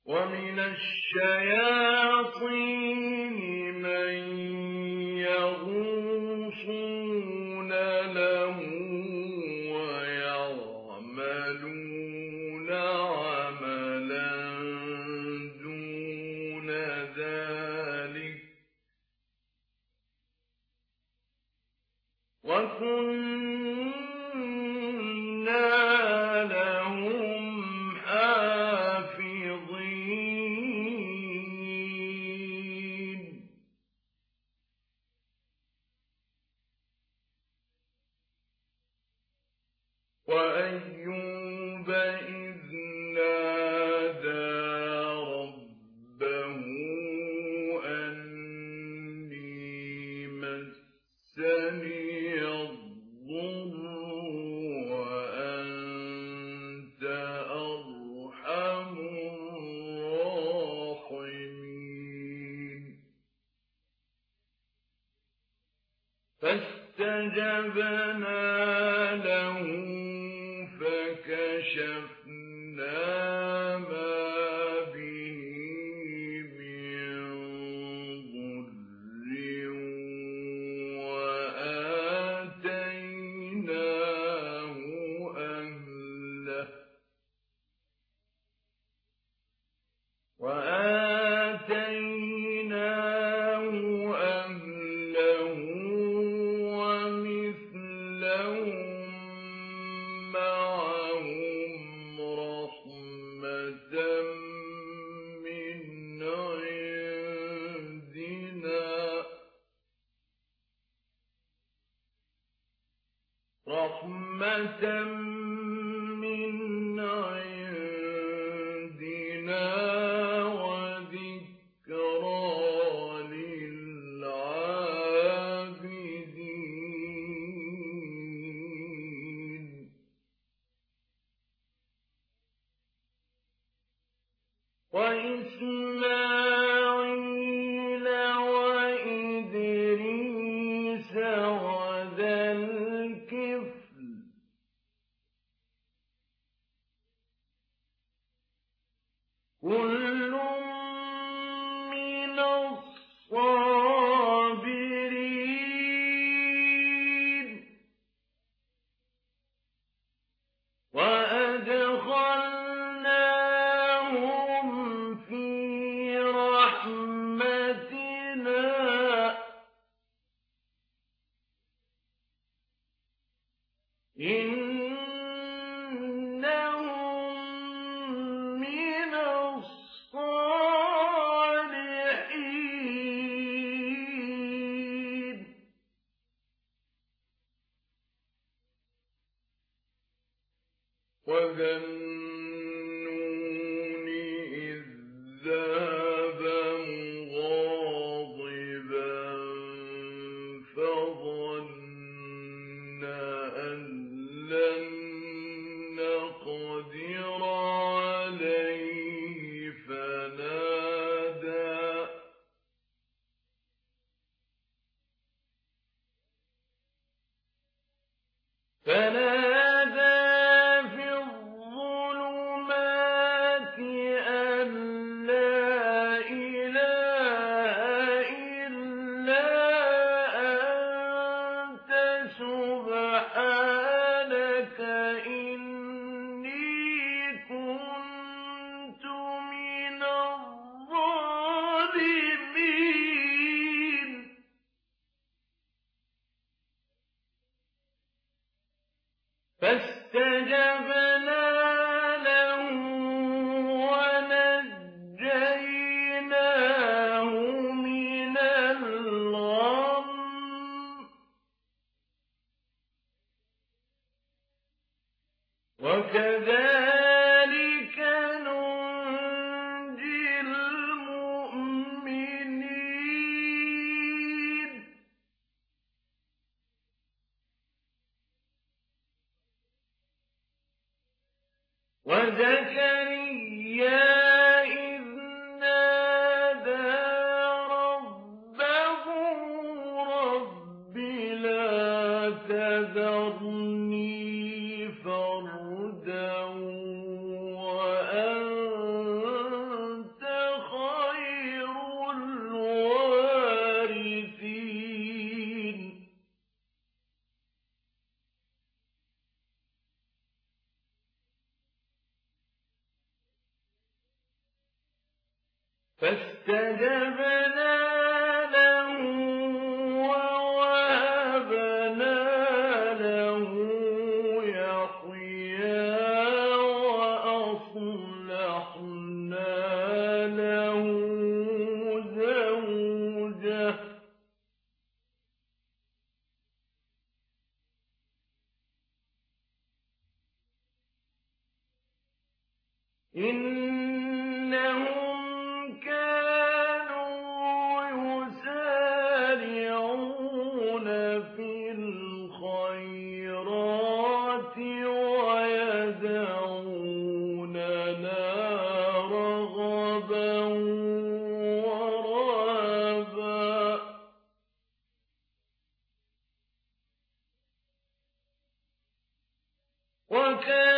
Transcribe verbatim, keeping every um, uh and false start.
ومن الشياطين من يغوصون له ويعملون عملا دون ذلك وكنا لهم حافظين وأيوب إذ نادى ربه أني مسني الضر وأنت أرحم الراحمين فاستجبنا له فكشفنا ما به من ضر وآتيناه أهله وآتيناه أهله ومثلهم معهم رحمة من عندنا رحمة من عندنا وذكرى للعابدين وإسماعيل وإدريس وذا الكفل كل من الصابرين وأدخلناهم في رحمتنا إنهم من الصالحين وذا النون إذ ذهب مغاضبا فظن أن لن نقدر عليه فنادى فنادى في الظلمات أن لا إله إلا أنت سبحانك إني كنت من الظالمين فاستجبنا له ونجيناه من الغم وكذلك ننجي المؤمنين وزكريا إذ نادى ربه رب لا تذرني فردا وأنت فاستجبنا له ووهبنا له يحيى وأصلحنا له زوجه إنهم كانوا يسارعون في الخيرات ويدعوننا رغبا ورهبا وكانوا